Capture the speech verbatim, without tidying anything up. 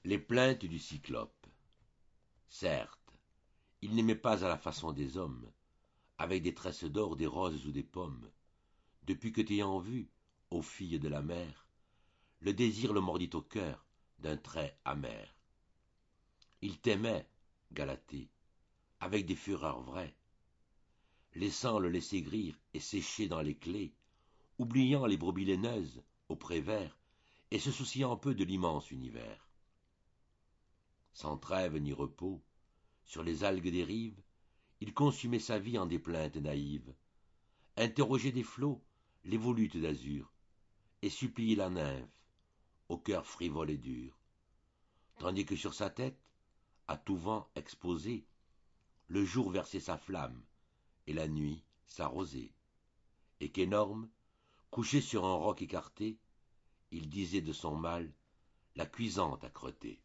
Les plaintes du Cyclope. Certes, il n'aimait pas à la façon des hommes, avec des tresses d'or, des roses ou des pommes. Depuis que t'ayant vu, ô fille de la mer, le désir le mordit au cœur d'un trait amer. Il t'aimait, Galatée, avec des fureurs vraies, laissant le laisser grir et sécher dans les clés, oubliant les brebis laineuses au pré vert et se souciant peu de l'immense univers. Sans trêve ni repos, sur les algues des rives, il consumait sa vie en des plaintes naïves, interrogeait des flots les volutes d'azur, et suppliait la nymphe, au cœur frivole et dur, tandis que sur sa tête, à tout vent exposé, le jour versait sa flamme, et la nuit sa rosée, et qu'énorme, couché sur un roc écarté, il disait de son mal la cuisante âcreté.